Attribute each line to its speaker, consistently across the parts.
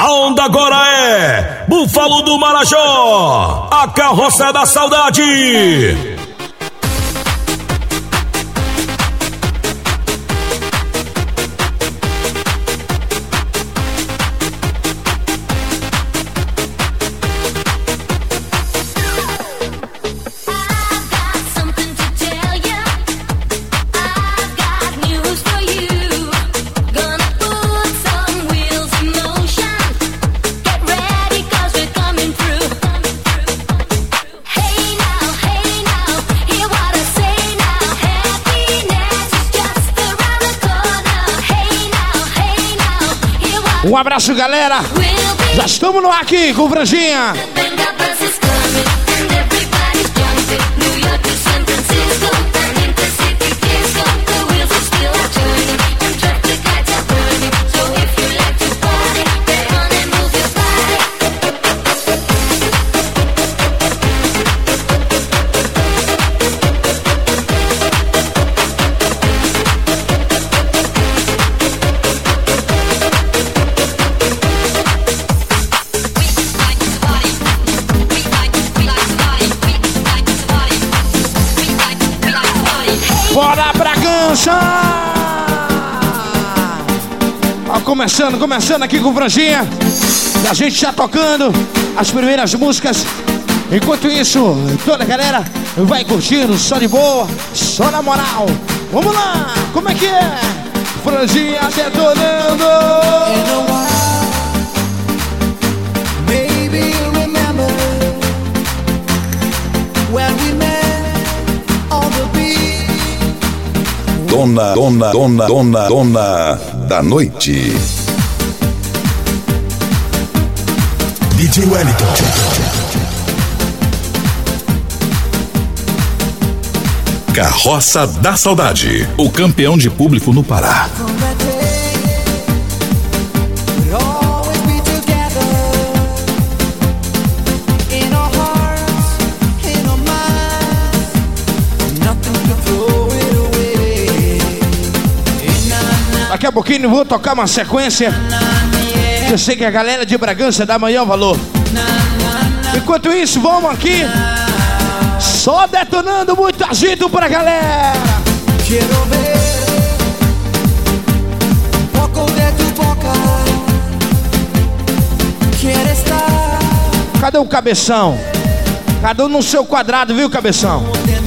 Speaker 1: A onda agora é Búfalo do Marajó, a carroça da saudade.
Speaker 2: Um abraço, galera. Já estamos no ar aqui com o Franjinha. Bora, Bragança! Ó, começando aqui com o Franjinha. A gente já tocando as primeiras músicas. Enquanto isso, toda a galera vai curtindo, só de boa, só na moral. Vamos lá, como é que é? Franjinha detonando.
Speaker 3: Maybe you remember when we met on the beach.
Speaker 4: Dona da noite. DJ Wellington. Carroça da Saudade, o campeão de público no Pará.
Speaker 2: Daqui a pouquinho eu vou tocar uma sequência. Eu sei que a galera de Bragança dá maior valor. Enquanto isso, vamos aqui só detonando muito agito pra galera.
Speaker 3: Quero ver um pouco de tu boca. Quero estar.
Speaker 2: Cadê o cabeção? Cada um no seu quadrado, viu, cabeção?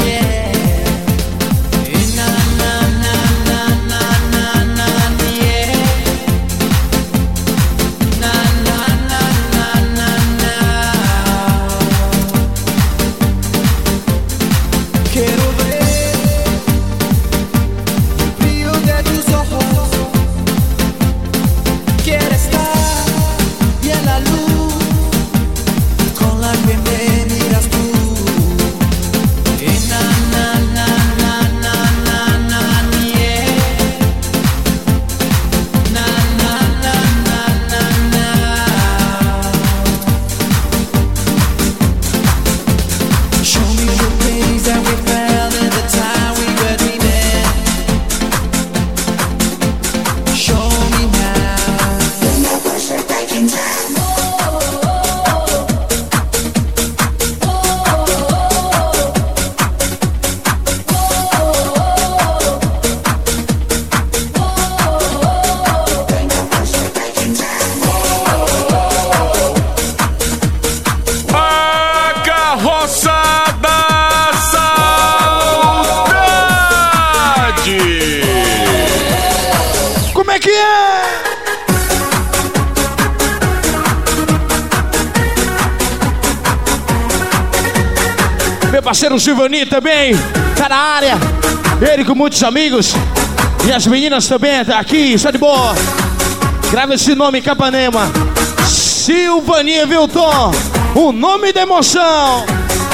Speaker 2: Parceiro Silvani também tá na área. Ele com muitos amigos. E as meninas também tá aqui, está de boa. Grava esse nome em Capanema. Silvani, viu, Tom? O nome da emoção.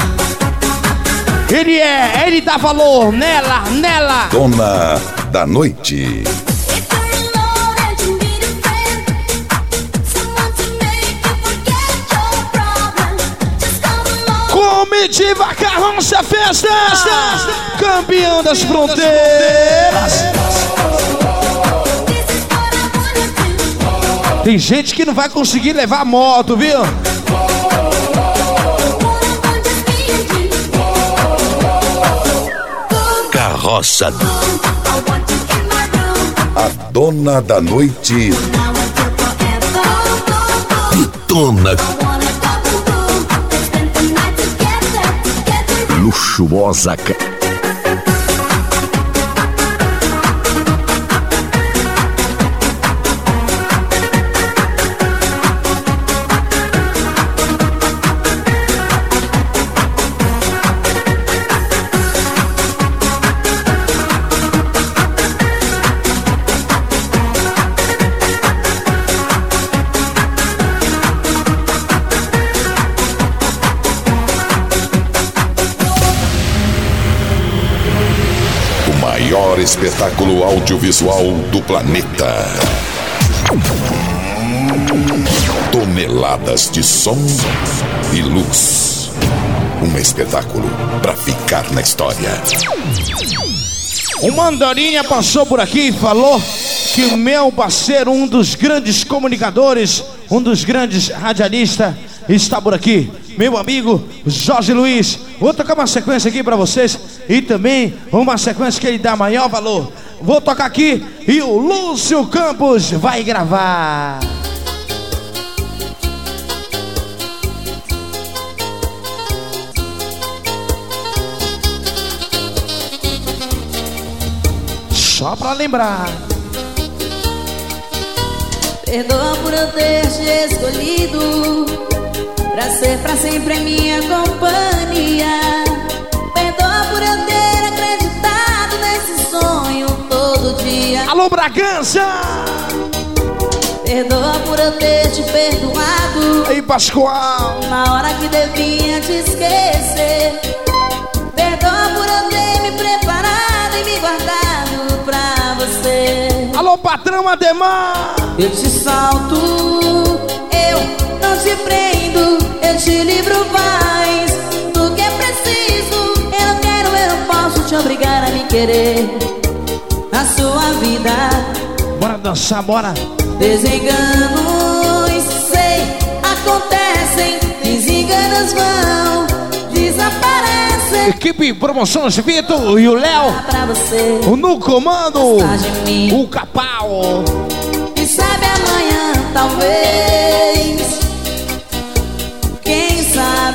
Speaker 2: Ele dá valor nela.
Speaker 4: Dona da noite.
Speaker 2: Comitiva Carroça Festa, campeão das fronteiras. Tem gente que não vai conseguir levar a moto, viu?
Speaker 1: Carroça.
Speaker 4: A dona da noite.
Speaker 1: Pitona. Luxuosa.
Speaker 4: Maior espetáculo audiovisual do planeta. Toneladas de som e luz. Um espetáculo para ficar na história.
Speaker 2: O Mandarinha passou por aqui e falou que o meu parceiro, um dos grandes comunicadores, um dos grandes radialistas, está por aqui. Meu amigo Jorge Luiz. Vou tocar uma sequência aqui pra vocês e também uma sequência que ele dá maior valor. Vou tocar aqui e o Lúcio Campos vai gravar. Só pra lembrar.
Speaker 5: Perdoa por eu ter te escolhido pra ser pra sempre a minha companhia. Perdoa por eu ter acreditado nesse sonho todo dia.
Speaker 2: Alô, Bragança!
Speaker 5: Perdoa por eu ter te perdoado
Speaker 2: Aí, Pascoal!
Speaker 5: na hora que devia te esquecer. Perdoa por eu ter me preparado e me guardado pra você.
Speaker 2: Alô, patrão Ademar!
Speaker 5: Eu te salto, eu não te prendo, eu te livro mais do que é preciso. Eu não quero, eu não posso te obrigar a me querer na sua vida.
Speaker 2: Bora dançar, bora!
Speaker 5: Desenganos, sei, acontecem, desenganos vão, desaparecem.
Speaker 2: Equipe Promoções Vitor e o Léo,
Speaker 5: Pra você,
Speaker 2: o no comando,
Speaker 5: gostar de mim.
Speaker 2: o Capau.
Speaker 5: Quem sabe amanhã, talvez. Quem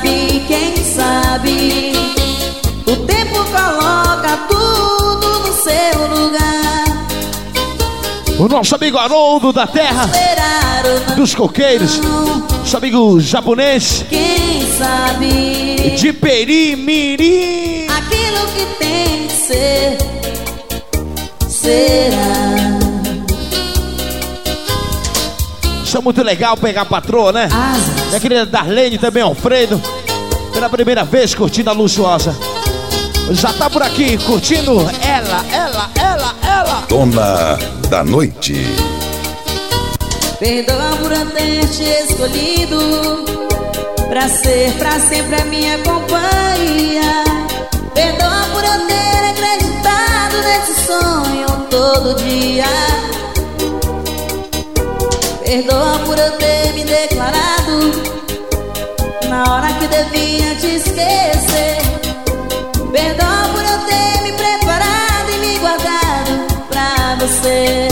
Speaker 5: sabe, o tempo coloca tudo no seu lugar.
Speaker 2: O nosso amigo Haroldo da Terra,
Speaker 5: Esperar ou não,
Speaker 2: dos Coqueiros, nosso amigo japonês,
Speaker 5: quem sabe,
Speaker 2: de Perimirim.
Speaker 5: aquilo que tem que ser, será.
Speaker 2: Isso é muito legal pegar a patroa, né?
Speaker 5: Asas.
Speaker 2: Minha querida Darlene, também Alfredo, pela primeira vez curtindo a Luxuosa. Já tá por aqui curtindo ela.
Speaker 4: Dona da noite.
Speaker 5: Perdoa por eu ter te escolhido pra ser pra sempre a minha companhia. Perdoa por eu ter acreditado nesse sonho todo dia. Perdoa por eu ter me declarado na hora que devia te esquecer. Perdoa por eu ter me preparado e me guardado pra você.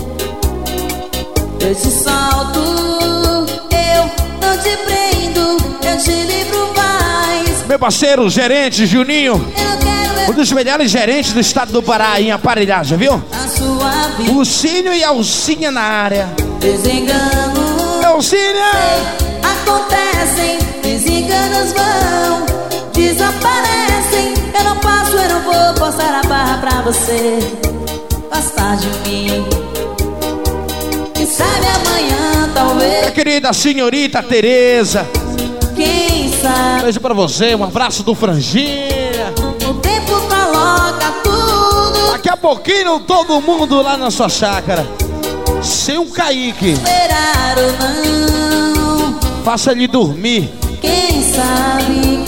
Speaker 5: Eu te solto, eu não te prendo, eu te livro mais.
Speaker 2: Meu parceiro, gerente Juninho,
Speaker 5: Eu não quero
Speaker 2: um dos melhores gerentes do estado do Pará em aparelhagem, viu?
Speaker 5: a sua vida.
Speaker 2: Lucínio e Alcinha na área.
Speaker 5: Desenganos
Speaker 2: Alcinha!
Speaker 5: acontecem, desenganos vão, desaparecem. Eu não passo, eu não vou forçar a barra pra você gostar de mim. Quem sabe amanhã, talvez.
Speaker 2: Minha querida senhorita Tereza,
Speaker 5: Quem sabe
Speaker 2: beijo pra você, um abraço do Franjinha.
Speaker 5: o tempo coloca tudo.
Speaker 2: Daqui a pouquinho todo mundo lá na sua chácara. Seu Kaique,
Speaker 5: Esperar ou não,
Speaker 2: faça ele dormir.
Speaker 5: quem sabe,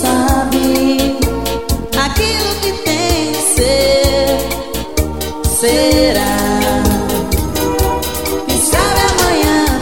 Speaker 5: aquilo que tem que ser, será. Quem sabe amanhã,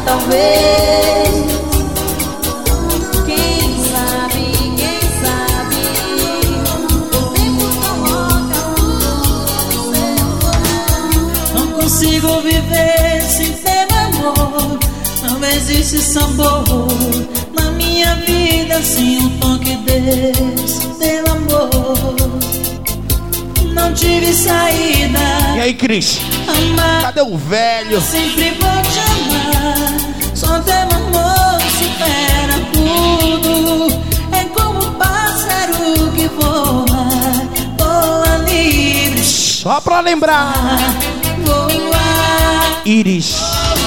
Speaker 5: existe sabor na minha vida sem um toque desse teu amor. Não tive saída.
Speaker 2: E aí, Cris?
Speaker 5: Amar,
Speaker 2: cadê o velho?
Speaker 5: sempre vou te amar. Só teu amor supera tudo. É como um pássaro que voa, voa livre.
Speaker 2: Só pra lembrar.
Speaker 5: Voa,
Speaker 2: Iris.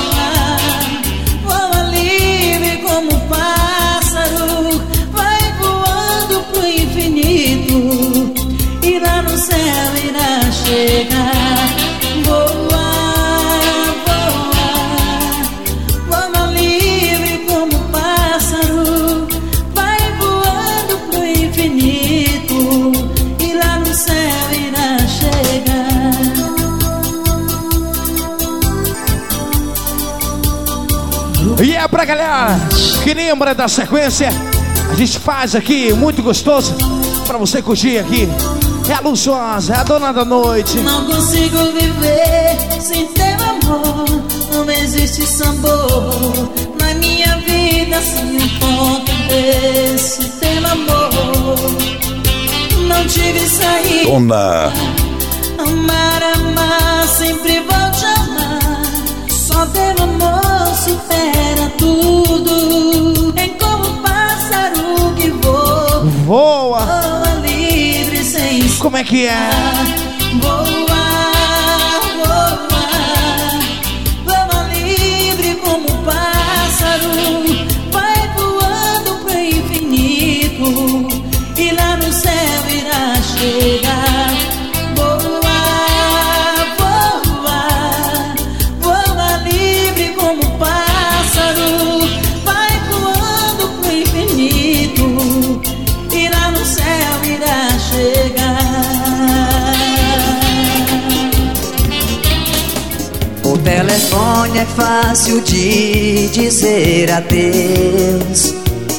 Speaker 5: voa livre como um pássaro. Vai voando pro infinito e lá no céu irá chegar. Voa, voa, voa livre como um pássaro. Vai voando pro infinito e lá no céu irá chegar.
Speaker 2: E é pra galera que lembra da sequência, a gente faz aqui, muito gostoso, pra você curtir aqui. É a luxuosa, é a dona da noite.
Speaker 5: Não consigo viver sem teu amor. Não existe sabor na minha vida sem um ponto desse teu amor. Não tive saída.
Speaker 4: Dona.
Speaker 5: Amar, amar, sempre vou te amar. Só teu amor supera tudo. É como um pássaro que voa,
Speaker 2: Voa.
Speaker 5: voa livre sem
Speaker 2: Como é que é?
Speaker 5: voa, voa, voa livre como um pássaro. Vai voando pro infinito e lá no céu irá chegar. Voa, voa, voa livre como um pássaro. Vai voando pro infinito e lá no céu irá chegar.
Speaker 3: O telefone é fácil de dizer adeus.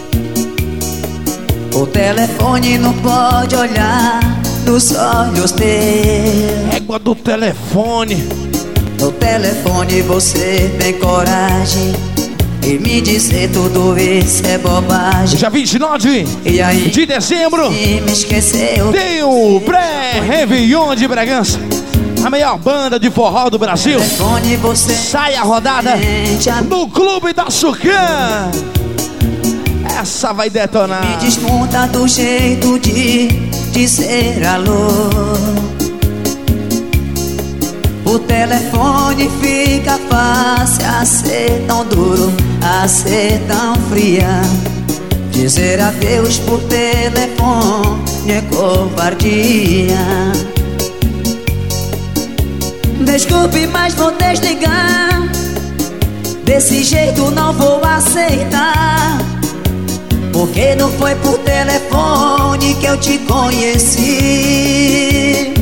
Speaker 3: O telefone não pode olhar nos olhos teus.
Speaker 2: Égua do telefone.
Speaker 3: No telefone você tem coragem e me dizer tudo isso é bobagem.
Speaker 2: Dia 29
Speaker 3: E aí,
Speaker 2: de dezembro
Speaker 3: e me esqueceu.
Speaker 2: tem o pré-Réveillon de Bragança, a maior banda de forró do Brasil.
Speaker 3: Telefone você
Speaker 2: Sai a rodada
Speaker 3: sente a
Speaker 2: no Clube da Sucã. Essa vai
Speaker 3: me
Speaker 2: detonar.
Speaker 3: desmonta do jeito de dizer alô. O telefone fica fácil a ser tão duro, a ser tão fria. Dizer adeus por telefone é covardia. Desculpe, mas vou desligar. Desse jeito não vou aceitar. Porque não foi por telefone que eu te conheci.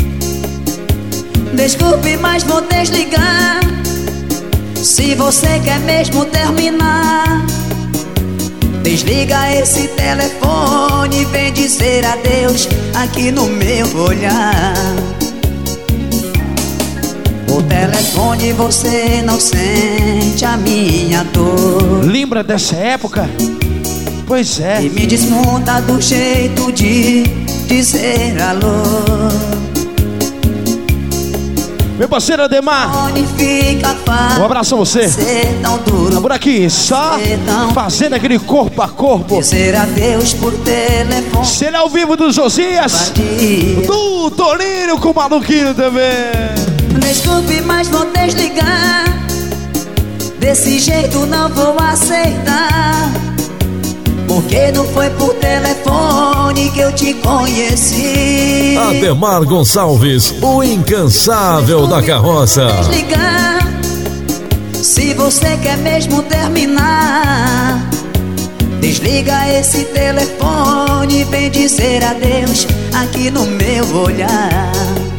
Speaker 3: Desculpe, mas vou desligar. Se você quer mesmo terminar, desliga esse telefone e vem dizer adeus aqui no meu olhar. O telefone você não sente a minha dor.
Speaker 2: Lembra dessa época? Pois é.
Speaker 3: E me desmonta do jeito de dizer alô.
Speaker 2: Meu parceiro Ademar,
Speaker 3: Onde fica fácil
Speaker 2: um abraço a você.
Speaker 3: ser tão duro,
Speaker 2: Por aqui, só fazendo aquele corpo a corpo.
Speaker 3: dizer adeus por telefone.
Speaker 2: Será ao vivo do Josias, do Toninho com o Maluquinho também.
Speaker 3: Desculpe, mas vou desligar. Desse jeito não vou aceitar. Porque não foi por telefone que eu te conheci.
Speaker 1: Ademar Gonçalves, o incansável da carroça.
Speaker 3: Desligar. Se você quer mesmo terminar, desliga esse telefone e vem dizer adeus aqui no meu olhar.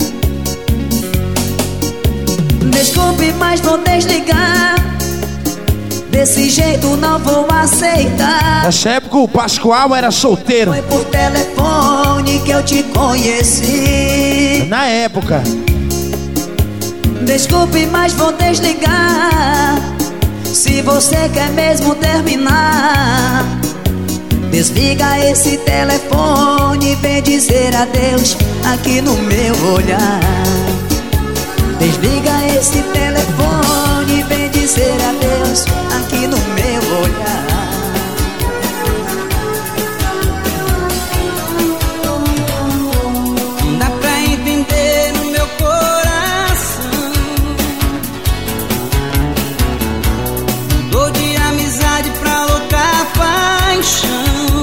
Speaker 3: Desculpe, mas vou desligar. Desse jeito não vou aceitar.
Speaker 2: Nessa época o Pascoal era solteiro.
Speaker 3: Foi por telefone que eu te conheci.
Speaker 2: Na época.
Speaker 3: Desculpe, mas vou desligar. Se você quer mesmo terminar, desliga esse telefone e vem dizer adeus aqui no meu olhar. Desliga esse telefone e vem dizer adeus aqui no meu olhar.
Speaker 6: Não dá pra entender no meu coração, mudou de amizade pra louca paixão.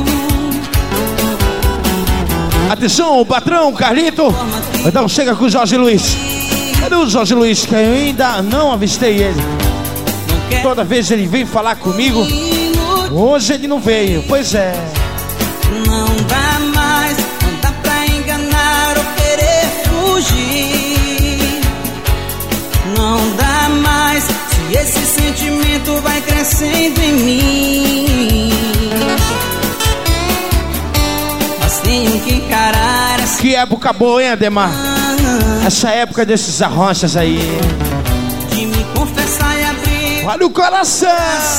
Speaker 2: Atenção, o patrão, Carlito. Então chega com o Jorge Luiz. Cadê o Jorge Luiz? Que eu ainda não avistei ele. Toda vez ele vem falar comigo. Hoje ele não veio, pois é.
Speaker 6: Não dá mais, não dá pra enganar ou querer fugir. Não dá mais, se esse sentimento vai crescendo em mim. Mas tenho que encarar essa...
Speaker 2: Que época boa, hein, Ademar? Essa época desses arrochas aí.
Speaker 6: De me confessar e abrir.
Speaker 2: Olha o coração.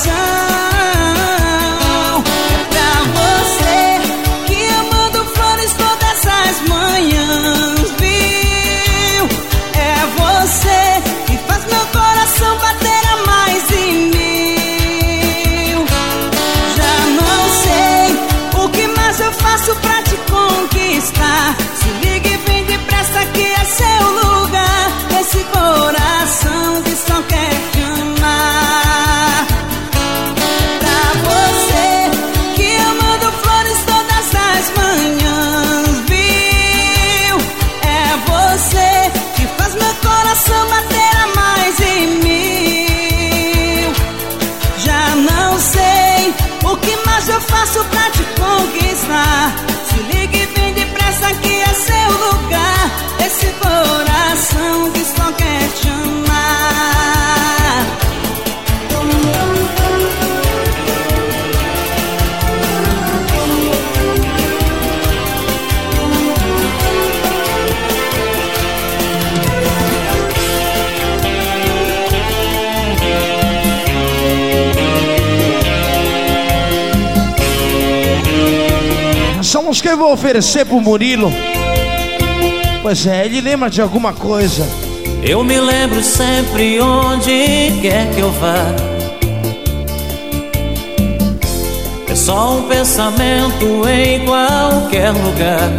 Speaker 6: É pra você que eu mando flores todas as manhãs, viu? É você que faz meu coração bater a mais em mil. Já não sei o que mais eu faço pra te conquistar. Se liga e vem depressa que é seu lugar. Esse coração que só quer te amar. Pra você que eu mando flores todas as manhãs, viu? É você que faz meu coração bater a mais em mil. Já não sei o que mais eu faço pra te conquistar. Se liga e vem depressa que é seu lugar. Esse coração que só quer te amar.
Speaker 2: Essa música eu vou oferecer pro Murilo. Pois é, ele lembra de alguma coisa.
Speaker 7: Eu me lembro sempre onde quer que eu vá. É só um pensamento em qualquer lugar.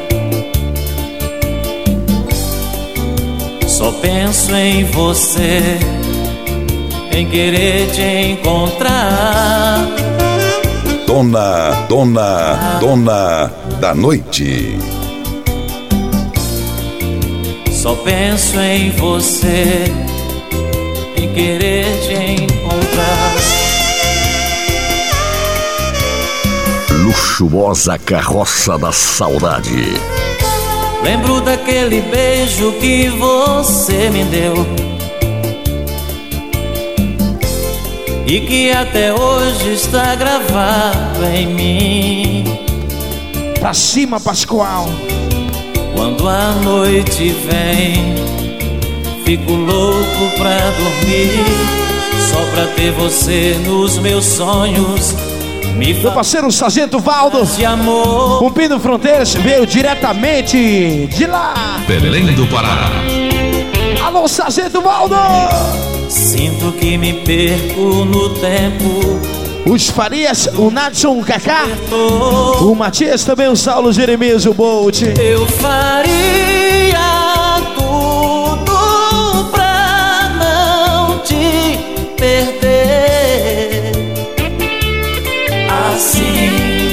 Speaker 7: Só penso em você, em querer te encontrar.
Speaker 4: Dona da noite.
Speaker 7: Só penso em você, em querer te encontrar.
Speaker 1: Luxuosa carroça da saudade.
Speaker 7: Lembro daquele beijo que você me deu e que até hoje está gravado em mim.
Speaker 2: Pra cima, Pascoal.
Speaker 7: Quando a noite vem, fico louco pra dormir, só pra ter você nos meus sonhos.
Speaker 2: Meu parceiro Sargento Valdo,
Speaker 7: de amor,
Speaker 2: cumprindo fronteiras, veio diretamente de lá,
Speaker 1: Belém do Pará.
Speaker 2: Alô, Sargento Valdo.
Speaker 7: Sinto que me perco no tempo.
Speaker 2: Os Farias, o Nadson, o Kaká, o Matias, também o Saulo, o Jeremias, o Bolt.
Speaker 7: Eu faria tudo pra não te perder. Assim,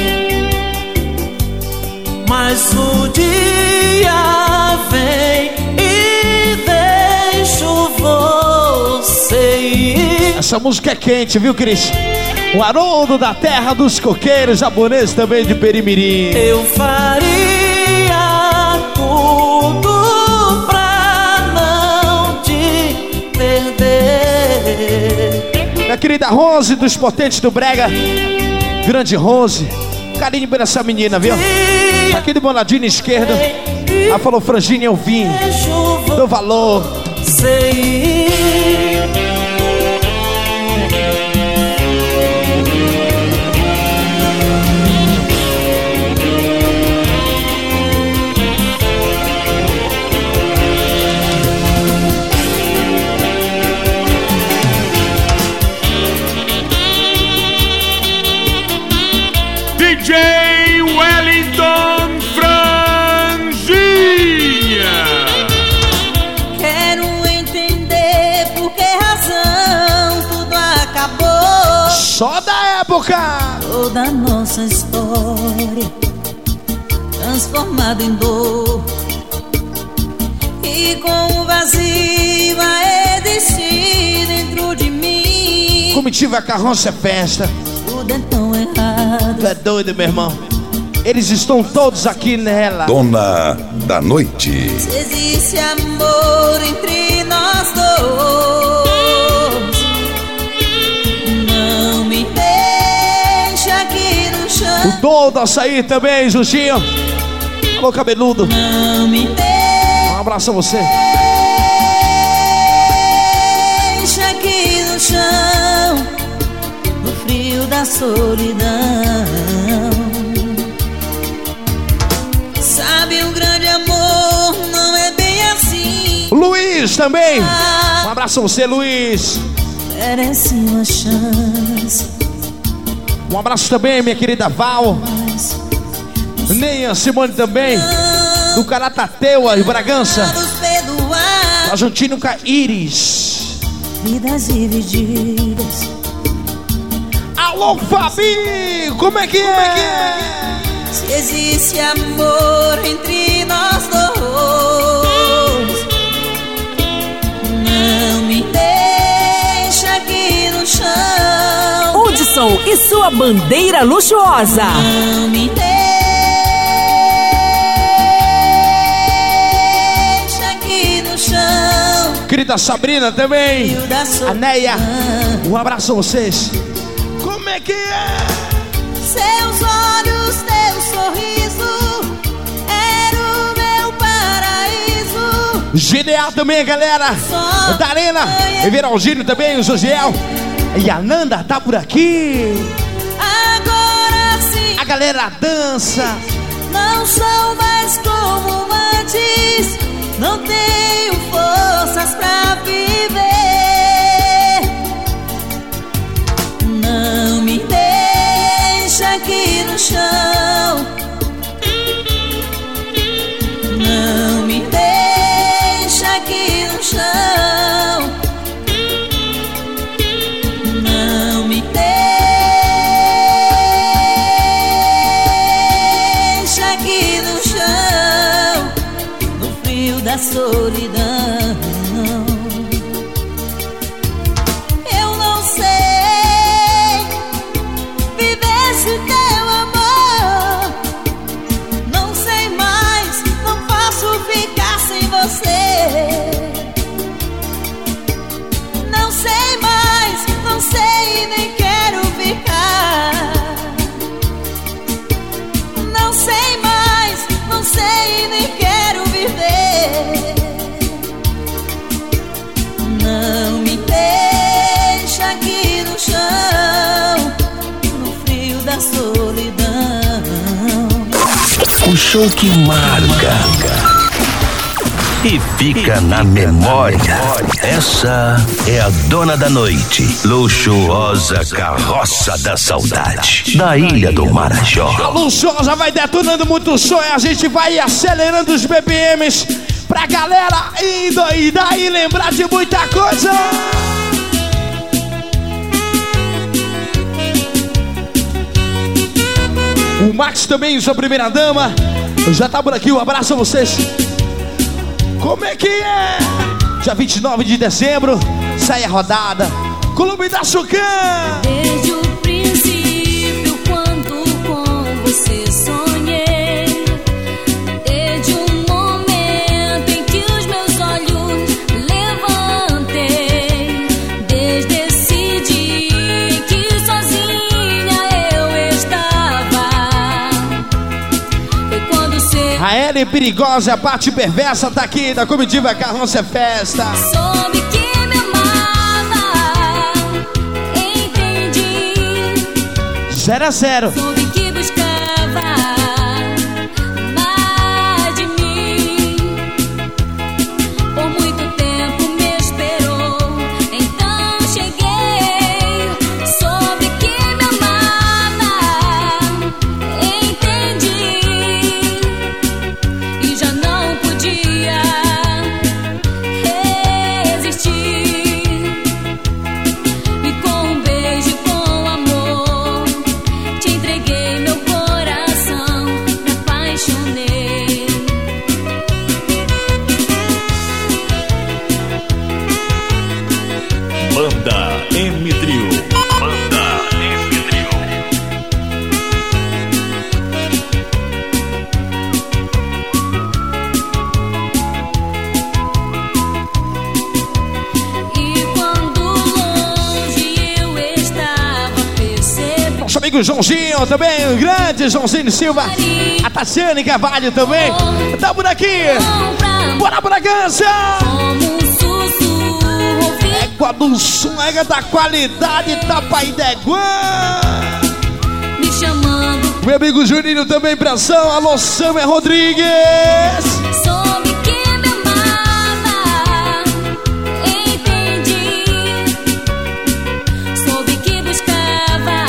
Speaker 7: mas o dia vem e deixo você ir.
Speaker 2: Essa música é quente, viu, Cris? O Haroldo da terra dos coqueiros, japonês também de Perimirim.
Speaker 7: Eu faria tudo pra não te perder.
Speaker 2: Minha querida Rose dos Potentes do Brega, grande Rose, carinho por essa menina, viu? Aqui de boladinho esquerdo. Ela falou, Franginha, eu vim, dou valor.
Speaker 7: Sei.
Speaker 2: época.
Speaker 5: Toda a nossa história transformada em dor, e com o vazio a existir dentro de mim.
Speaker 2: Comitiva Carroça é festa.
Speaker 5: Tudo é tão errado.
Speaker 2: Tu é doido, meu irmão. Eles estão todos aqui nela.
Speaker 4: Dona da Noite.
Speaker 5: Se existe amor entre nós dois, não me deixa aqui no chão.
Speaker 2: O Dom do Açaí também, Justinho. Alô, cabeludo.
Speaker 5: Não me deixa.
Speaker 2: Um abraço a você.
Speaker 5: Deixa aqui no chão, no frio da solidão. Sabe, um grande amor não é bem assim.
Speaker 2: Luiz também. Um abraço a você, Luiz.
Speaker 5: Merece uma chance.
Speaker 2: Um abraço também, minha querida Val. Nem a Simone também. Do Caratateu, e Bragança. Tá juntinho com a Iris.
Speaker 5: Vidas divididas.
Speaker 2: Alô, Fabi! Como é que é?
Speaker 5: Se existe amor entre nós dois, não me deixa aqui no chão.
Speaker 8: Hudson e sua bandeira luxuosa.
Speaker 5: Não me deixa aqui no chão.
Speaker 2: Querida Sabrina também. A Neia. Um abraço a vocês. Como é que é?
Speaker 5: Seus olhos, teu sorriso era o meu paraíso.
Speaker 2: GDA também, galera. Darena, Everaldinho também, o Josiel. E a Nanda tá por aqui.
Speaker 5: Agora sim,
Speaker 2: a galera dança.
Speaker 5: não sou mais como antes. Não tenho forças pra viver. Não me deixa aqui no chão. Não me deixa aqui no chão. Não me deixa aqui no chão, no frio da solidão. Eu não sei viver sem teu amor. Não sei mais, não posso ficar sem você. Não sei mais, não sei, nem quero ficar. Não sei mais, não sei, nem quero viver. Não me deixa aqui no chão, no frio da solidão.
Speaker 9: O show que marca e fica na memória. Essa é a Dona da Noite, luxuosa carroça da saudade, da Ilha do Marajó.
Speaker 2: A luxuosa vai detonando muito som e a gente vai acelerando os BPMs pra galera endoidar e lembrar de muita coisa. O Max também, sua primeira dama, já tá por aqui, um abraço a vocês. Como é que é? Dia 29 de dezembro, sai a rodada, Clube da Sucã.
Speaker 5: Desde o princípio, quando com você sonhei, desde o momento em que os meus olhos levantei, desde esse dia em que sozinha eu estava, foi quando você
Speaker 2: A Ellen Perigosa, a parte perversa tá aqui da comitiva Carroça é Festa.
Speaker 5: soube que me amava, entendi.
Speaker 2: 0-0.
Speaker 5: Soube que buscava mais de mim. Por muito tempo me esperou, então cheguei. Soube que me amava, entendi. E já não podia resistir. E com um beijo, com amor,
Speaker 2: amigo Joãozinho também, o grande Joãozinho Silva. A Tatiane Carvalho também. Tá por aqui. Bora, Bragança! Égua do som, égua da qualidade, Tapaideguã.
Speaker 5: Me chamando.
Speaker 2: Meu amigo Juninho também, pressão. Alô, Samuel Rodrigues.
Speaker 5: Soube que me amava, entendi. Soube que buscava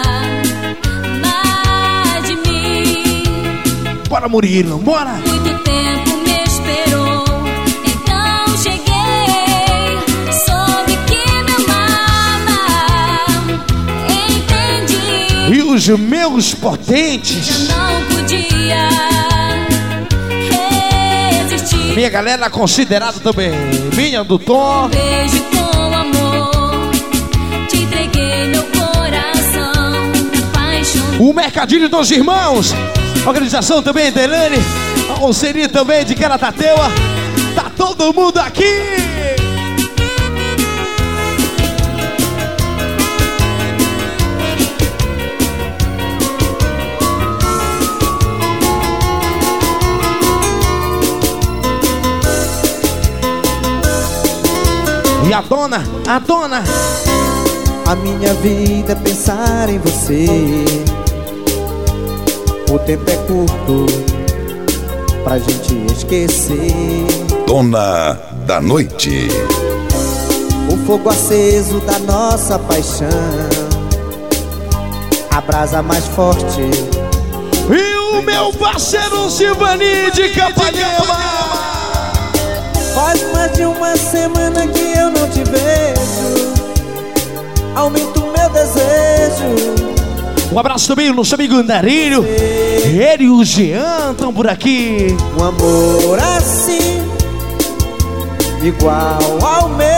Speaker 5: mais de mim.
Speaker 2: Bora, Murilo, bora.
Speaker 5: Muito tempo me esperou, então cheguei. Soube que me amava, entendi.
Speaker 2: E os meus potentes.
Speaker 5: Não podia resistir.
Speaker 2: Minha galera considerada também. Minha do Tom.
Speaker 5: Beijo com amor, te entreguei meu coração, paixão.
Speaker 2: O Mercadinho dos Irmãos. Organização também da Elane. A Alceri também de Caratateuá. Tá todo mundo aqui. E a dona.
Speaker 10: A minha vida é pensar em você. O tempo é curto pra gente esquecer.
Speaker 4: Dona da Noite.
Speaker 10: O fogo aceso da nossa paixão, a brasa mais forte.
Speaker 2: E o meu parceiro Silvani de Capanema.
Speaker 10: Faz mais de uma semana que eu não te vejo. Aumenta o meu desejo.
Speaker 2: Um abraço também no nosso amigo Andarilho. Ele e o Jean estão por aqui.
Speaker 10: Um amor assim, igual ao meu.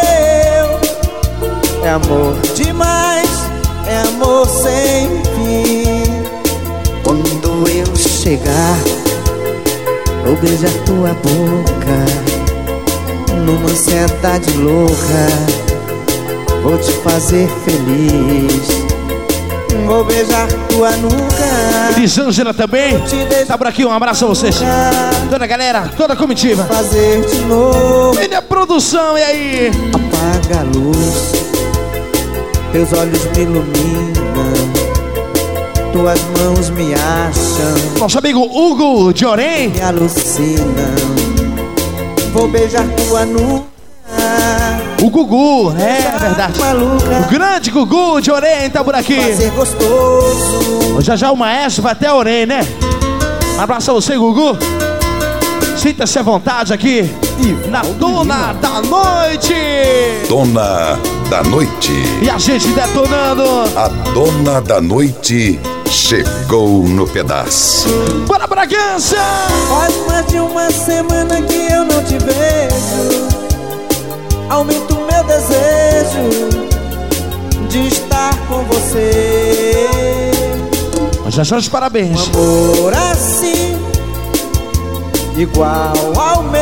Speaker 10: É amor demais, é amor sem fim. Quando eu chegar, vou beijar tua boca numa ansiedade louca. Vou te fazer feliz. Vou beijar tua nuca.
Speaker 2: Elisângela também tá por aqui, um abraço a vocês. Toda a galera, toda a comitiva.
Speaker 10: Fazer de novo.
Speaker 2: Vem a produção, e aí?
Speaker 10: Apaga a luz, teus olhos me iluminam, tuas mãos me acham.
Speaker 2: Nosso amigo Hugo de Orem
Speaker 10: me alucinam. Vou beijar tua nuca.
Speaker 2: O Gugu, é verdade.
Speaker 10: Maluca.
Speaker 2: O grande Gugu de Orem tá por aqui.
Speaker 10: Fazer gostoso.
Speaker 2: Já o maestro vai até Orem, né? Um abraço a você, Gugu. Sinta-se à vontade aqui na Dona da Noite.
Speaker 4: Dona da Noite.
Speaker 2: E a gente detonando.
Speaker 4: A Dona da Noite chegou no pedaço.
Speaker 2: Bora, Bragança!
Speaker 10: Faz mais de uma semana que eu não te vejo. Aumenta o meu desejo de estar com você.
Speaker 2: Já são os parabéns.
Speaker 10: Um amor assim, igual ao meu.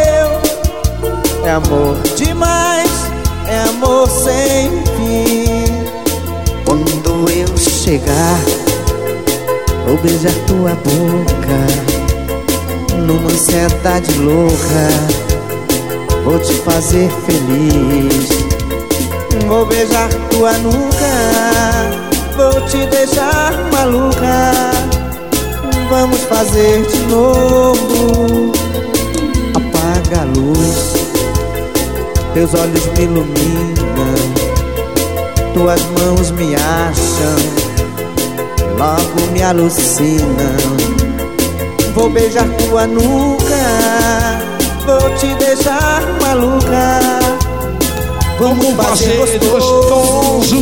Speaker 10: É amor demais, é amor sem fim. Quando eu chegar, vou beijar tua boca numa ansiedade louca. Vou te fazer feliz. Vou beijar tua nuca. Vou te deixar maluca. Vamos fazer de novo. Apaga a luz, teus olhos me iluminam, tuas mãos me acham, logo me alucinam. Vou beijar tua nuca. Vou te deixar maluca.
Speaker 2: Vamos fazer gostoso.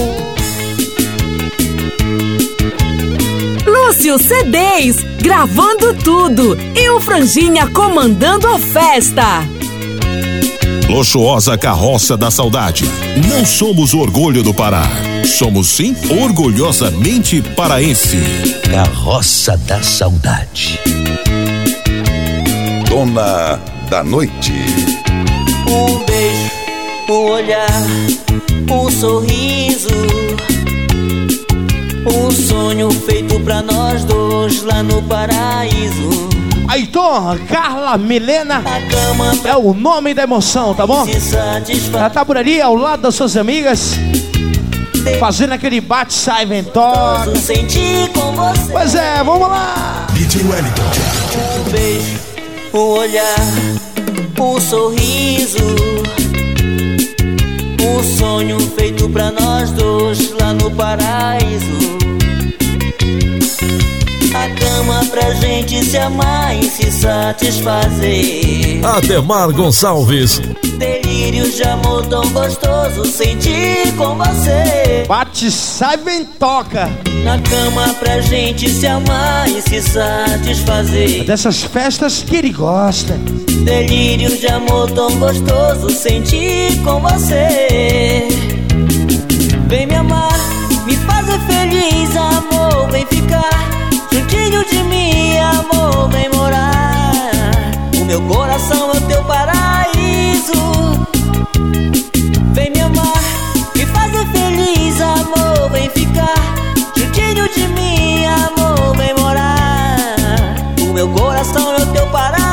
Speaker 8: Lúcio CDs, gravando tudo. E o Franjinha comandando a festa.
Speaker 1: Luxuosa Carroça da Saudade. Não somos o orgulho do Pará. Somos sim orgulhosamente paraense.
Speaker 9: Carroça da Saudade.
Speaker 4: Dona da Noite.
Speaker 7: Um beijo, um olhar, um sorriso, um sonho feito pra nós dois lá no paraíso.
Speaker 2: Aitor, Carla, Milena é o nome da emoção, tá bom? Ela tá por ali ao lado das suas amigas, fazendo aquele bate, sai, vem, toca. Pois é, vamos lá.
Speaker 1: DJ Wellington.
Speaker 7: Um beijo, um olhar, um sorriso, um sonho feito pra nós dois lá no paraíso. A cama pra gente se amar e se satisfazer.
Speaker 1: Ademar Gonçalves.
Speaker 7: Delírios de amor tão gostoso sentir com você.
Speaker 2: Bate, sai, vem, toca.
Speaker 7: Na cama pra gente se amar e se satisfazer.
Speaker 2: Dessas festas que ele gosta.
Speaker 7: Delírios de amor tão gostoso sentir com você. Vem me amar, me fazer feliz, amor, vem ficar juntinho de mim, amor, vem morar. O meu coração é o teu paraíso. Vem me amar, me fazer feliz, amor, vem ficar juntinho de mim, amor, vem morar. O meu coração é o teu paraíso.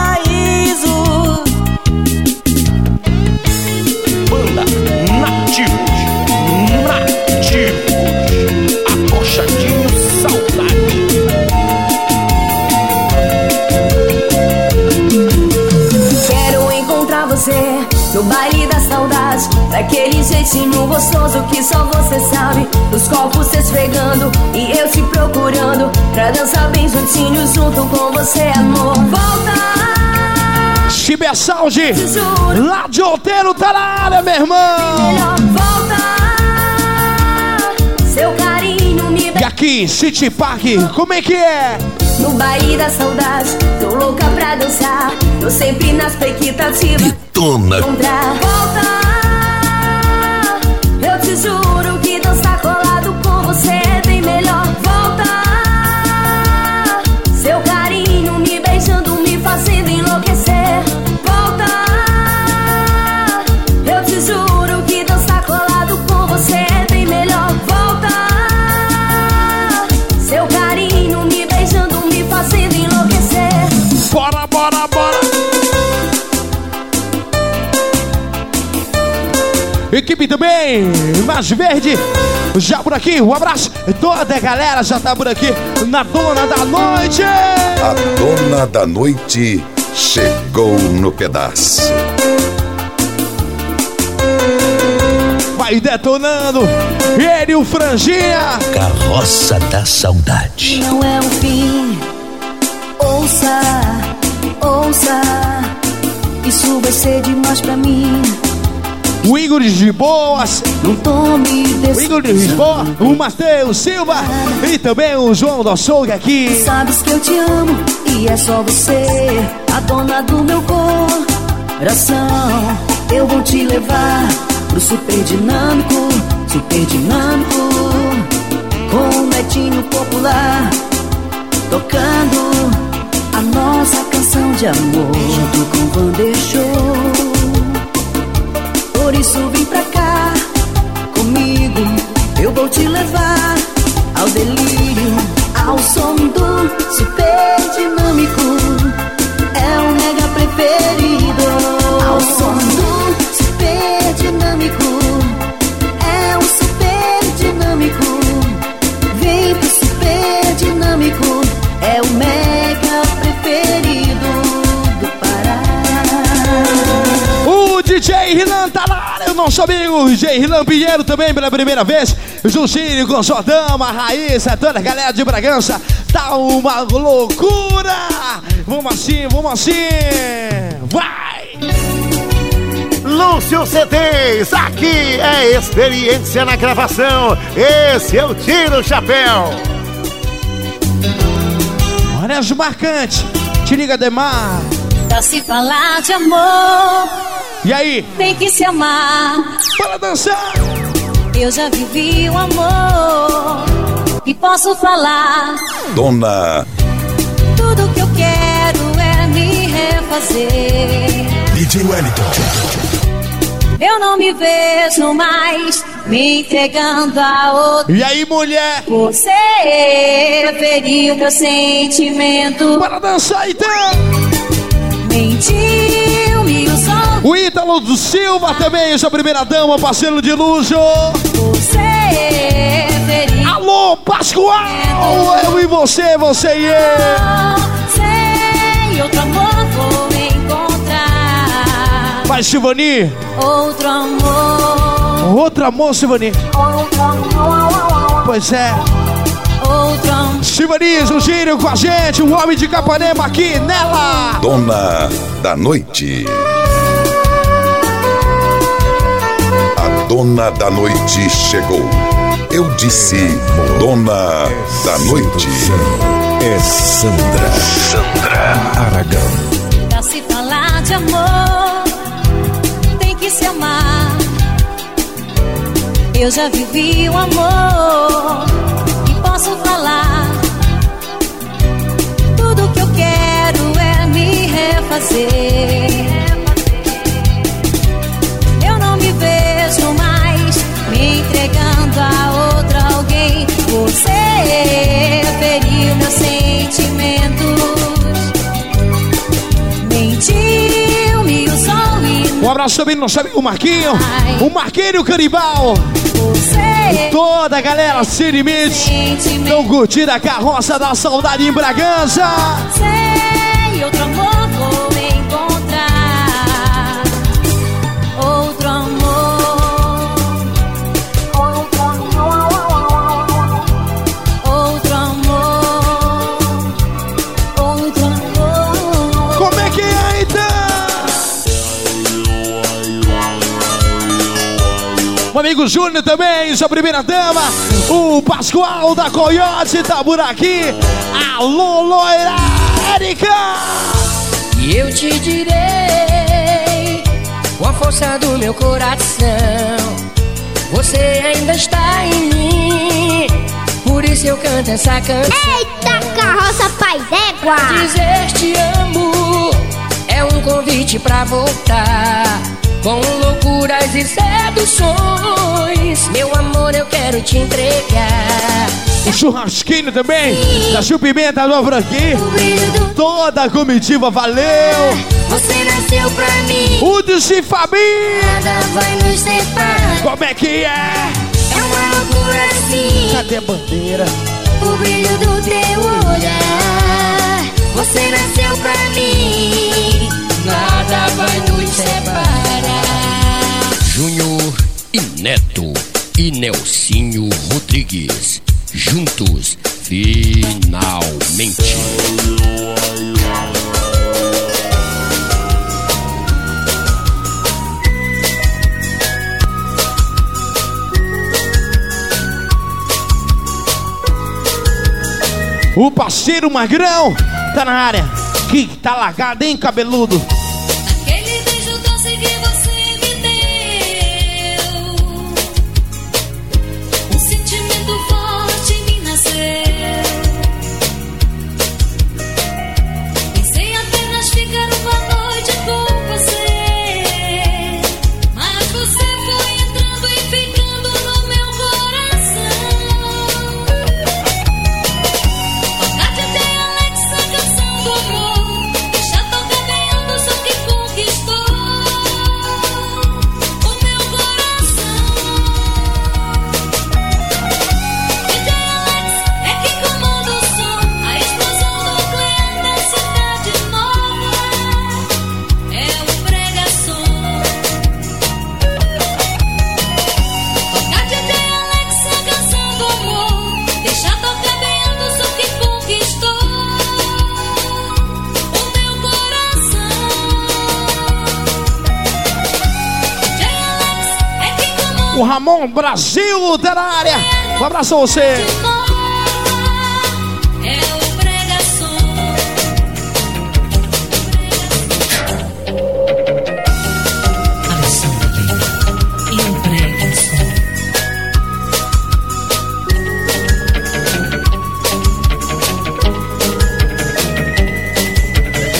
Speaker 1: Banda Nativos. Atochadinho Saudade.
Speaker 5: Quero encontrar você no baile da saudade, daquele jeitinho gostoso que só você sabe. Os copos se esfregando e eu te procurando, pra dançar bem juntinho junto com você, amor. Volta!
Speaker 2: Chibé Saúde, lá de Outeiro, tá na área, meu irmão.
Speaker 5: Volta! Seu carinho me...
Speaker 2: E aqui, City Park, como é que é?
Speaker 5: No baile da saudade, tô louca pra dançar, tô sempre na expectativa.
Speaker 1: Detona.
Speaker 5: Volta, eu te juro que dançar colado com você é bem melhor. Volta, seu carinho me beijando, me fazendo enlouquecer. Volta, eu te juro que dançar colado com você é bem melhor. Volta, seu carinho me beijando, me fazendo enlouquecer.
Speaker 2: Bora, bora, bora. Equipe também, Mais Verde, já por aqui, um abraço. Toda a galera já tá por aqui na Dona da Noite.
Speaker 4: A Dona da Noite chegou no pedaço.
Speaker 2: Vai detonando, ele, o Franjinha.
Speaker 9: Carroça da Saudade.
Speaker 5: Não é um fim, ouça, ouça, isso vai ser demais pra mim.
Speaker 2: O Igor de Boas,
Speaker 5: não tome decisão.
Speaker 2: O Igor de Lisboa, o Matheus Silva e também o João do Açougue aqui.
Speaker 5: Sabes que eu te amo e é só você, a dona do meu coração. Eu vou te levar pro super dinâmico, com um netinho popular, tocando a nossa canção de amor, junto com o Vander Show. Por isso vem pra cá comigo, eu vou te levar ao delírio, ao som do super dinâmico. É o mega preferido. Ao som do super dinâmico. É o super dinâmico. Vem pro super dinâmico. É o mega preferido do Pará.
Speaker 2: O DJ Rilan tá lá. O nosso amigo DJ Rilan Pinheiro também pela primeira vez. Justinho com sua dama, Raíssa, toda a galera de Bragança. Tá uma loucura. Vamos assim, vai!
Speaker 11: Lúcio CDs, aqui é experiência na gravação. Esse eu tiro o chapéu.
Speaker 2: Olha as marcantes. Te liga, Demar.
Speaker 5: Pra se falar de amor,
Speaker 2: e aí?
Speaker 5: Tem que se amar.
Speaker 2: Bora dançar.
Speaker 5: Eu já vivi o amor e posso falar.
Speaker 4: Dona.
Speaker 5: Tudo que eu quero é me refazer.
Speaker 1: DJ Wellington.
Speaker 5: Eu não me vejo mais me entregando a outro.
Speaker 2: E aí, mulher?
Speaker 5: Você feriu meu sentimento.
Speaker 2: Bora dançar então!
Speaker 5: Mentiu, me usou.
Speaker 2: O Ítalo do Silva também, sua primeira dama, parceiro de luxo.
Speaker 5: Você feriu.
Speaker 2: Alô, Pascoal! Eu e você, você e eu.
Speaker 5: Sei, outro amor vou encontrar.
Speaker 2: Vai, Silvani.
Speaker 5: Outro amor.
Speaker 2: Outro amor, Silvani.
Speaker 5: Outro amor.
Speaker 2: Pois é.
Speaker 5: Outro amor.
Speaker 2: Silvani, o Gírio com a gente, o homem de Capanema aqui nela.
Speaker 4: Dona da Noite. A Dona da Noite chegou. Eu disse Dona da Noite.
Speaker 1: É Sandra Aragão.
Speaker 5: Pra se falar de amor, tem que se amar. Eu já vivi o amor e posso falar. Tudo que eu quero é me refazer. Eu não me vejo mais me entregando a outra alguém. Você feriu meus sentimentos. Mentiu, me usou e...
Speaker 2: Um abraço também no nosso amigo Marquinho. O Marquinho Canibal.
Speaker 5: Você
Speaker 2: Toda a galera sem limites. Estão curtindo a carroça da saudade em Bragança.
Speaker 5: sei, outro amor vou encontrar. Outro amor. Outro amor. Outro amor. Outro amor.
Speaker 2: Como é que é então? O amigo Júnior também, sua primeira dama. O Pascoal da Coyote tá por aqui. Alô, loira Érica.
Speaker 12: E eu te direi, com a força do meu coração, você ainda está em mim. Por isso eu canto essa canção.
Speaker 13: Eita, carroça pai d'égua.
Speaker 12: Dizer te amo é um convite pra voltar, com loucuras e seduções. Meu amor, eu quero te entregar.
Speaker 2: O churrasquinho também, da Gil Pimenta Nova aqui. Toda a comitiva, valeu.
Speaker 5: Você nasceu pra mim.
Speaker 2: O Desi Fabi.
Speaker 5: Nada vai nos separar.
Speaker 2: Como é que é?
Speaker 5: É uma loucura assim.
Speaker 2: Cadê a bandeira?
Speaker 5: O brilho do teu olhar. Você nasceu pra mim.
Speaker 12: Nada vai nos separar.
Speaker 14: Júnior e Neto e Nelsinho Rodrigues, juntos, finalmente.
Speaker 2: O parceiro Magrão tá na área. Que tá largado, hein, cabeludo?
Speaker 5: Aquele beijo doce que você me deu, um sentimento forte em mim nasceu. Pensei apenas ficar uma noite com você, mas você foi entrando e ficando no meu coração. Tocar de Alex, a canção do amor. Deixa tocar bem alto o som que conquistou o meu coração. DJ Alex é que comanda o som, a explosão nuclear da cidade nova é o pregação. Tocar DJ Alex, a canção do amor. Deixa tocar bem alto o som que conquistou o meu coração. DJ Alex é que comanda
Speaker 2: O Ramon Brasil tá na área. Um abraço a você.
Speaker 5: é o pregação.
Speaker 12: Alessandra Lima e o pregação.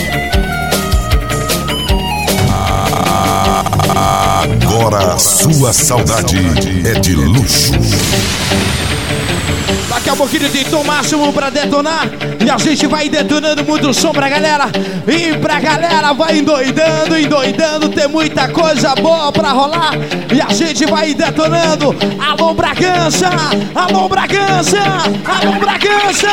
Speaker 4: Agora suas saudade é de luxo.
Speaker 2: Daqui a pouquinho tem tom máximo pra detonar. E a gente vai detonando muito som pra galera. E pra galera vai endoidando, endoidando. Tem muita coisa boa pra rolar. E a gente vai detonando. Alô Bragança, alô Bragança, alô Bragança.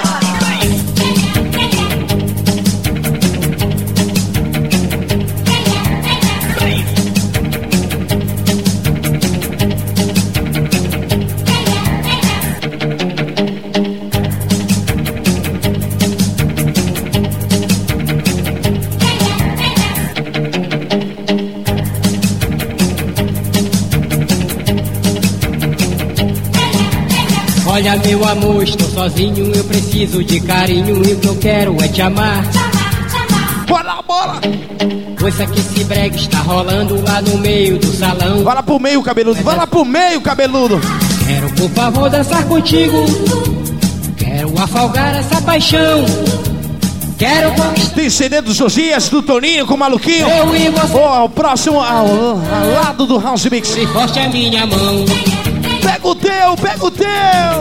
Speaker 12: Olha meu amor, estou sozinho, eu preciso de carinho e o que eu quero é te amar.
Speaker 2: Bora, bora!
Speaker 12: Pois aqui esse brega está rolando lá no meio do salão.
Speaker 2: Vai lá pro meio, cabeludo, vai lá pro meio, cabeludo.
Speaker 12: Quero por favor dançar contigo, quero afogar essa paixão. Quero conquistar.
Speaker 2: Tem CD do Josias, do Toninho com o Maluquinho.
Speaker 12: Eu e você.
Speaker 2: O próximo ao lado do House Mix.
Speaker 12: E forte a minha mão.
Speaker 2: Pega o teu, pega o teu!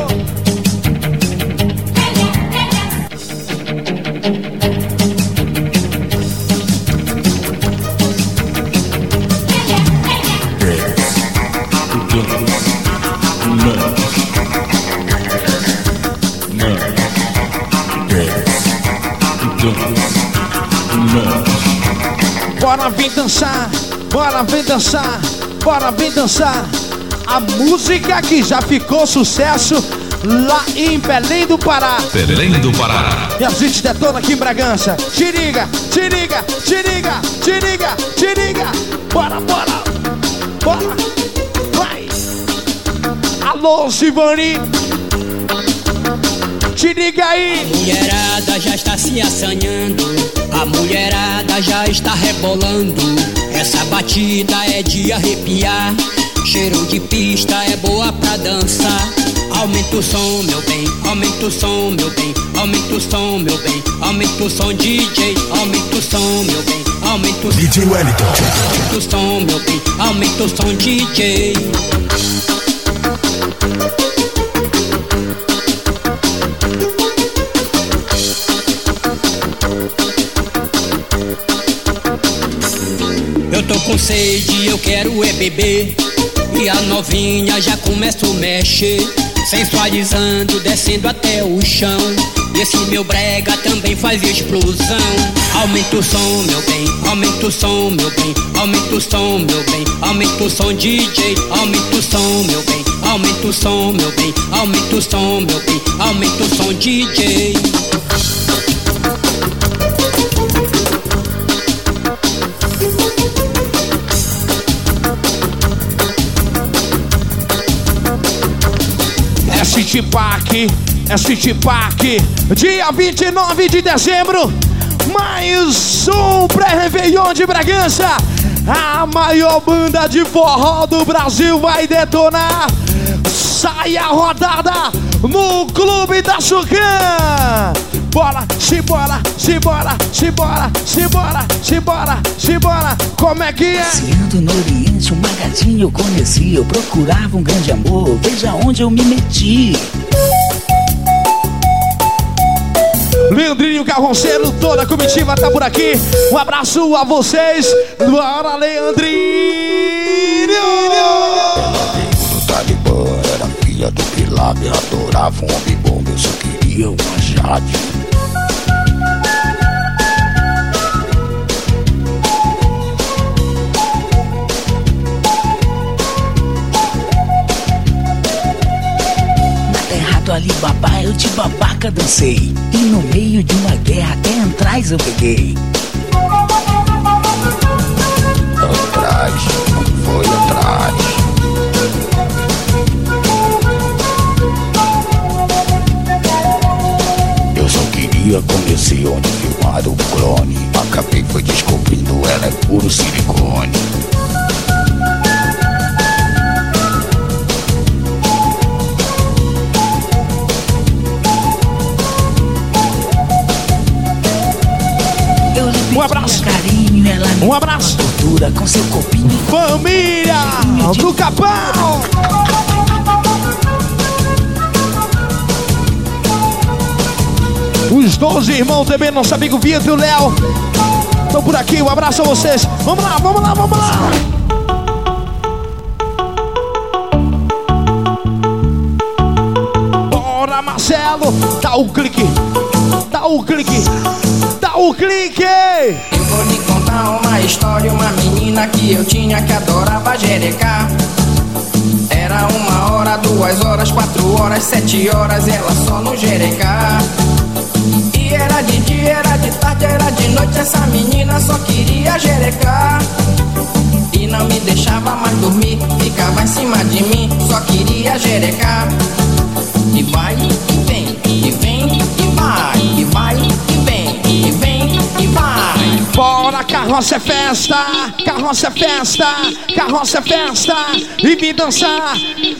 Speaker 2: Bora vir dançar, bora vir dançar, bora vir dançar. A música que já ficou sucesso lá em Belém do Pará.
Speaker 1: Belém do Pará.
Speaker 2: E a gente detona aqui em Bragança. Te liga, te liga, te liga, te liga, te liga. Bora, bora, bora. Vai. Alô, Silvani. Te liga aí.
Speaker 15: A mulherada já está se assanhando, a mulherada já está rebolando. Essa batida é de arrepiar. Cheiro de pista é boa pra dançar. Aumenta o som, meu bem, aumenta o som, meu bem, aumenta o som, meu bem, aumenta o som, DJ, aumenta o som, meu bem, aumenta o som,
Speaker 1: DJ Wellington.
Speaker 15: Aumenta o som, meu bem, aumenta o som, DJ. Eu tô com sede, eu quero é beber. E a novinha já começa a mexer, sensualizando, descendo até o chão. E esse meu brega também faz explosão. Aumenta o som, meu bem, aumenta o som, meu bem, aumenta o som, meu bem, aumenta o som, DJ, aumenta o som, meu bem, aumenta o som, meu bem, aumenta o som, meu bem, aumenta o som, DJ.
Speaker 2: City Park, dia 29 de dezembro, mais um pré-réveillon de Bragança. A maior banda de forró do Brasil vai detonar. Sai a rodada no Clube da Sucã. Bora, simbora, simbora, simbora, simbora, simbora, simbora. Como é que é?
Speaker 16: Passeando no Oriente, um magazinho eu conheci. Eu procurava um grande amor, veja onde eu me meti.
Speaker 2: Leandrinho Carroceiro, toda a comitiva tá por aqui. Um abraço a vocês. Bora, Leandrinho!
Speaker 17: Ela veio do Talibã, era filha do Bilal. Adorava um homem bom, eu só queria uma Jade.
Speaker 16: Do Alibaba eu de babaca dancei. E no meio de uma guerra até atrás eu peguei.
Speaker 17: Atrás, não foi atrás. Eu só queria conhecer onde filmaram o clone. Acabei foi descobrindo, ela é puro silicone.
Speaker 2: Um abraço.
Speaker 16: Carinho, ela me
Speaker 2: um abraço.
Speaker 16: Tortura com seu corpinho.
Speaker 2: Família do Capão. Os 12 irmãos também, nosso amigo Vitor e o Léo. Estão por aqui, um abraço a vocês. Vamos lá, vamos lá, vamos lá. Bora, Marcelo. Dá o clique. Dá o clique. Dá o clique.
Speaker 18: Eu vou lhe contar uma história. Uma menina que eu tinha que adorava jerecar. Era 1 hora, 2 horas, 4 horas, 7 horas, ela só no jerecar. E era de dia, era de tarde, era de noite, essa menina só queria jerecar. E não me deixava mais dormir, ficava em cima de mim, só queria jerecar. E vai, e vem, e vem, e vai, e vai, e vem, e vem, e vai.
Speaker 2: Bora, carroça é festa, carroça é festa, carroça é festa. E me dançar,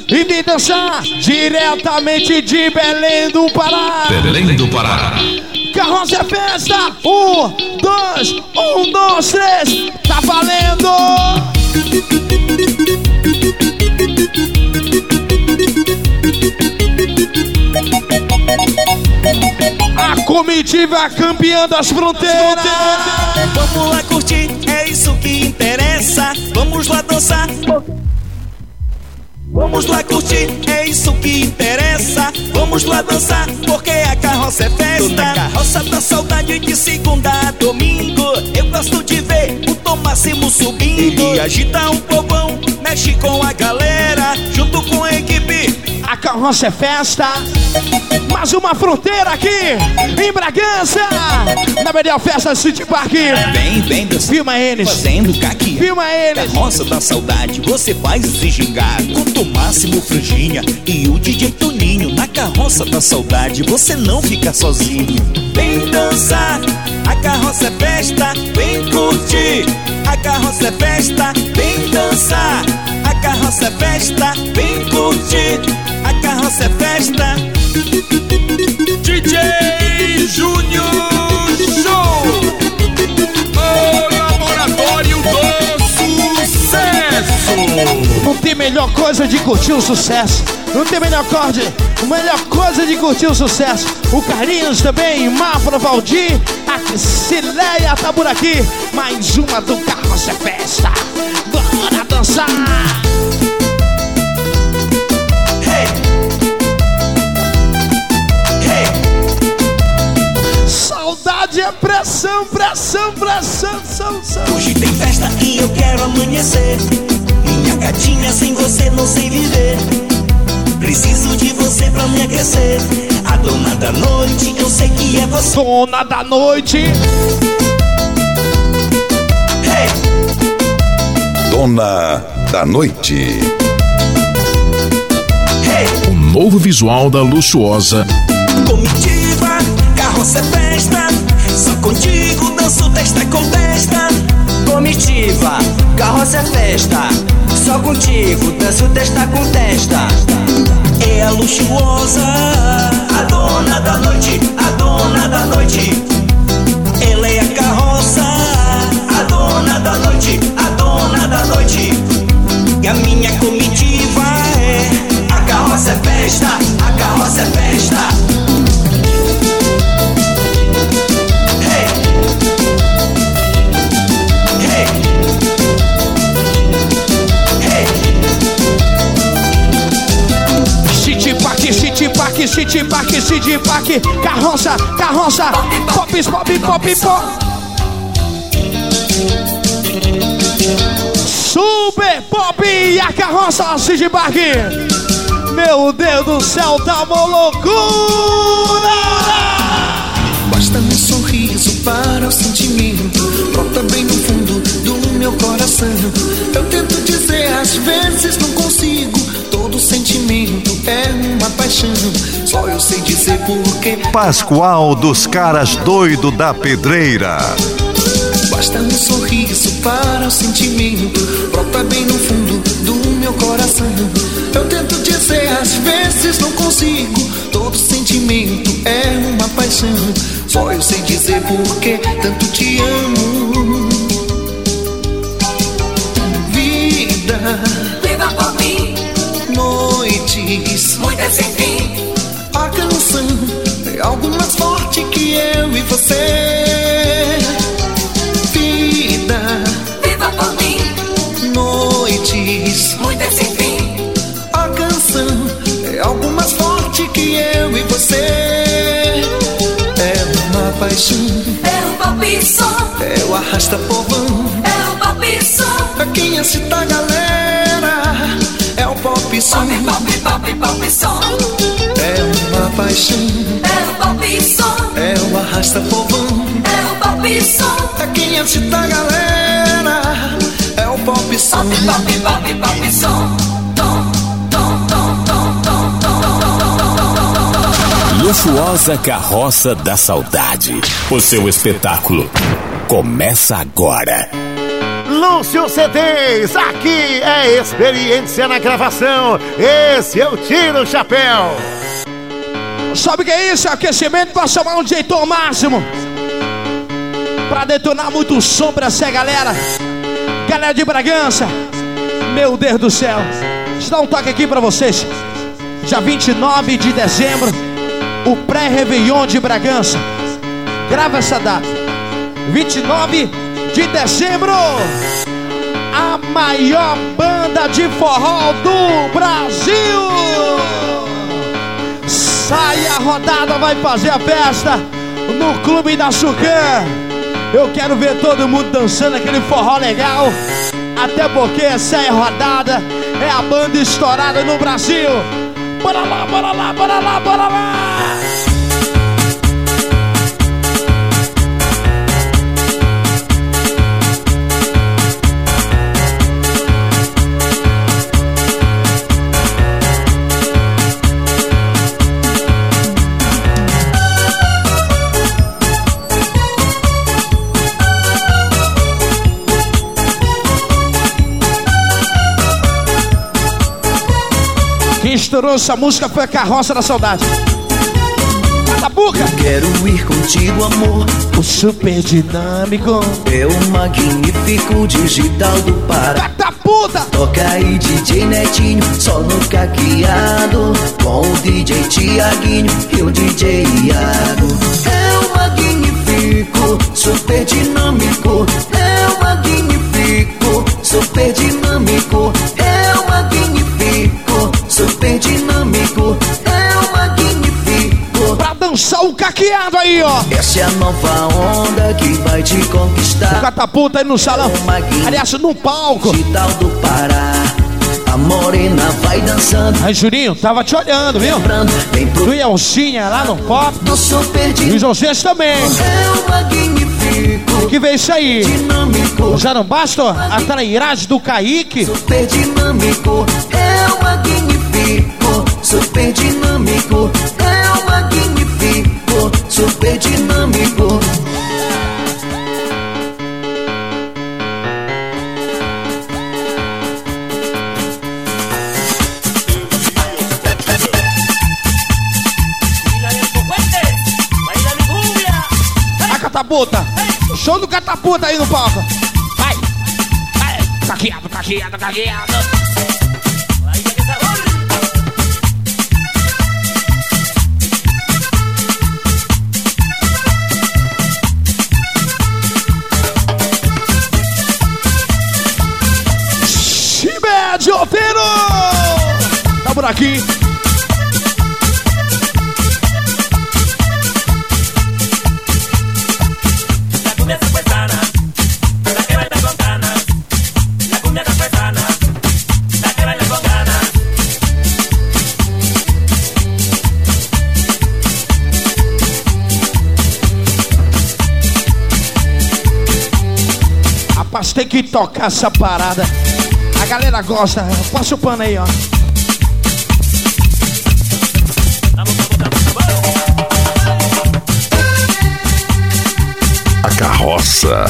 Speaker 2: diretamente de Belém do Pará.
Speaker 1: Belém do Pará.
Speaker 2: Carroça é festa, 1, 2, 3, tá valendo! A comitiva campeã das fronteiras.
Speaker 19: Vamos lá curtir, é isso que interessa. Vamos lá dançar. Vamos lá curtir, é isso que interessa. Vamos lá dançar, porque a carroça é festa. Tô na carroça da saudade de segunda a domingo. Eu gosto de ver o Tom Máximo subindo. Ele agita um povão, mexe com a galera, junto com a equipe.
Speaker 2: A carroça é festa. Mais uma fronteira aqui em Bragança, na melhor festa City Park.
Speaker 19: Vem dançar.
Speaker 2: Filma eles.
Speaker 19: Fazendo caquinha.
Speaker 2: Filma eles.
Speaker 19: Carroça da saudade, você faz esse gingado. Com Tom Máximo, Franjinha e o DJ Toninho. Na carroça da saudade, você não fica sozinho. Vem dançar, a carroça é festa. Vem curtir, a carroça é festa. Vem dançar, a carroça é festa. Vem curtir, a carroça é festa. DJ Júnior Show, o laboratório do sucesso.
Speaker 2: Não tem melhor coisa de curtir o sucesso. Não tem melhor coisa de curtir o sucesso. O Carlinhos também, Mafra, Valdir, a Cileia tá por aqui. Mais uma do Carroça é Festa. Bora dançar. Saudade é pressão.
Speaker 19: Hoje tem festa e eu quero amanhecer. Minha gatinha, sem você não sei viver. Preciso de você pra me aquecer. A dona da noite, eu sei que é você.
Speaker 2: Dona da noite.
Speaker 4: Hey! Dona da noite.
Speaker 1: Hey! O novo visual da luxuosa.
Speaker 19: Comitiva, carroça é festa. Só contigo danço testa com testa.
Speaker 18: Comitiva, carroça é festa. Só contigo danço testa com testa.
Speaker 19: É a luxuosa, a dona da noite, a dona da noite. Ela é a carroça, a dona da noite, a dona da noite. E a minha comitiva é a carroça é festa, a carroça é festa.
Speaker 2: City Park, carroça, pop. Super pop e a carroça City Park. Meu Deus do céu, tá uma loucura.
Speaker 20: Basta um sorriso para o sentimento, brota bem no fundo do meu coração. Eu tento dizer, às vezes não consigo. Todo sentimento é uma paixão, só eu sei dizer porquê.
Speaker 21: Pascoal dos Caras Doido da Pedreira.
Speaker 20: Basta um sorriso para o sentimento, brota bem no fundo do meu coração. Eu tento dizer, às vezes não consigo. Todo sentimento é uma paixão, Só eu sei dizer por que tanto te amo. Vida,
Speaker 6: viva por mim.
Speaker 20: Noites,
Speaker 6: muitas sem fim.
Speaker 20: A canção é algo mais forte que eu e você. Vida,
Speaker 6: viva por mim.
Speaker 20: Noites,
Speaker 6: muitas sem fim.
Speaker 20: A canção é algo mais forte que eu e você. É uma paixão,
Speaker 6: é um palpição,
Speaker 20: é o arrasta-povão,
Speaker 6: é o palpição.
Speaker 20: É quem excita a galera, é o palpição.
Speaker 6: Pop, pop, palpição.
Speaker 20: É uma paixão,
Speaker 6: é o palpição,
Speaker 20: é o arrasta-povão,
Speaker 6: é o palpição.
Speaker 20: É quem excita a galera, é o palpição.
Speaker 6: Pop, pop, palpição.
Speaker 1: Luxuosa Carroça da Saudade. O seu espetáculo começa agora.
Speaker 11: Lúcio CDs, aqui é experiência na gravação. Esse eu tiro o chapéu.
Speaker 2: Sabe o que é isso? É aquecimento pra chamar um jeitor máximo. Pra detonar muito som pra essa galera. Galera de Bragança, meu Deus do céu. Deixa eu dar um toque aqui pra vocês. Dia 29 de dezembro, o pré-réveillon de Bragança. Grava essa data. 29 de dezembro. A maior banda de forró do Brasil. Sai a rodada, vai fazer a festa no Clube da Sucã. Eu quero ver todo mundo dançando aquele forró legal. Até porque essa é a rodada, é a banda estourada no Brasil. Bora lá, bora lá, bora lá, bora lá! Quem estourou essa música foi a Carroça da Saudade. Catapuca!
Speaker 10: Quero ir contigo, amor.
Speaker 2: O super dinâmico
Speaker 10: é o magnífico digital do Pará.
Speaker 2: Cataputa!
Speaker 10: Toca aí DJ Netinho, só no caqueado, com o DJ Tiaguinho e o DJ Iago. É o magnífico, super dinâmico. É o magnífico, super dinâmico. É o magnífico, super dinâmico. É o magnífico.
Speaker 2: Pra dançar o caqueado aí, ó.
Speaker 10: Essa é a nova onda que vai te conquistar.
Speaker 2: O Catapulta aí no salão. Aliás, no palco.
Speaker 10: Digital do Pará. A morena vai dançando.
Speaker 2: Aí, Juninho, tava te olhando, viu? Tu e a Alcinha lá no pop.
Speaker 10: Do super
Speaker 2: e os vocês também.
Speaker 10: É o magnífico.
Speaker 2: Tem que ver isso aí.
Speaker 10: Dinâmico.
Speaker 2: Já não basta a trairagem do Kaique?
Speaker 10: Super dinâmico. É o magnífico. Super dinâmico. É o magnífico. Super dinâmico.
Speaker 2: Catapulta, show do Catapulta aí no palco. Vai, vai, caqueado, caqueado, caqueado. Chibé de Oteiro, tá por aqui. Rapaz, tem que tocar essa parada. A galera gosta. Passa o pano aí, ó.
Speaker 4: A Carroça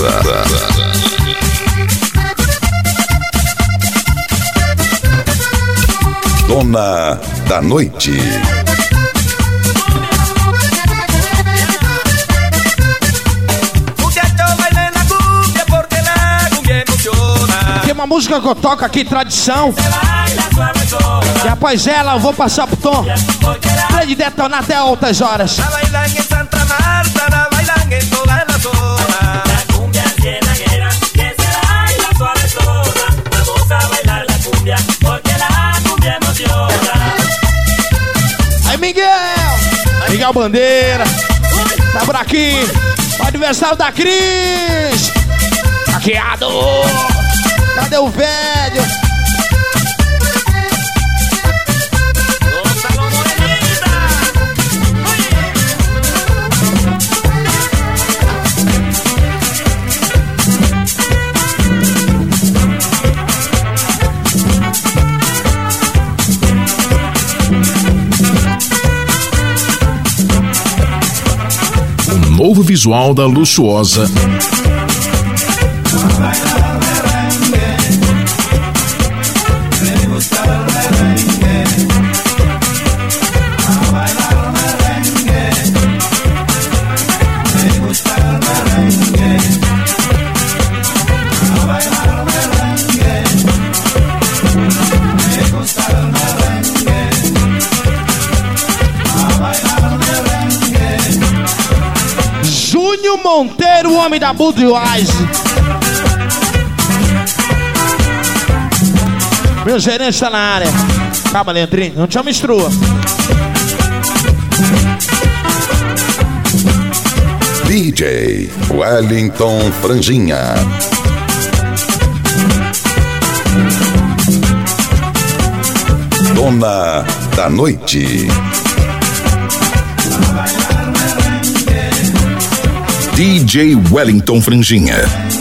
Speaker 4: Dona da Noite.
Speaker 2: uma música que eu toco aqui, tradição. E após ela eu vou passar pro Tom pra ele detonar até altas horas. Aí Miguel Bandeira tá por aqui. O aniversário da Cris. Hackeado. Cadê o velho?
Speaker 1: Novo visual da Luxuosa.
Speaker 2: Monteiro, o homem da Budweiser. Meu gerente tá na área. Calma, Leandrinho, não te mistura.
Speaker 4: DJ Wellington Franjinha. Dona da Noite. DJ Wellington Franjinha.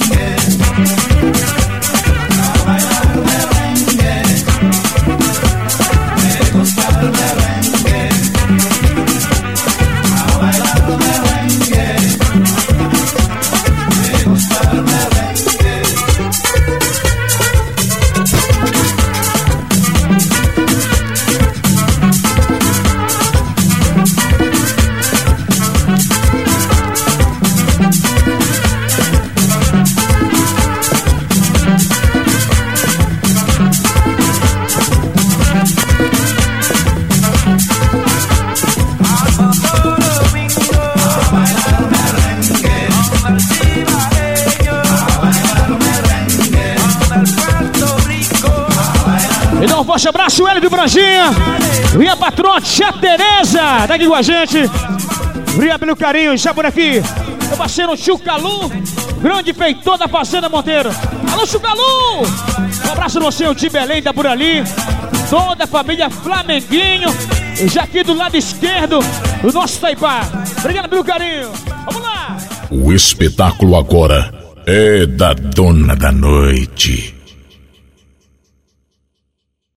Speaker 2: Forte abraço, Hélio de Branjinha. Ria patroa, tia Tereza, tá aqui com a gente. Ria pelo carinho, já por aqui. Meu parceiro Tio Calu, grande feitor da Fazenda Monteiro. Alô, Tio Calu! Um abraço no seu de Belém, tá por ali. Toda a família Flamenguinho. E já aqui do lado esquerdo, o nosso Taipá. Obrigado pelo carinho. Vamos lá!
Speaker 1: O espetáculo agora é da Dona da Noite.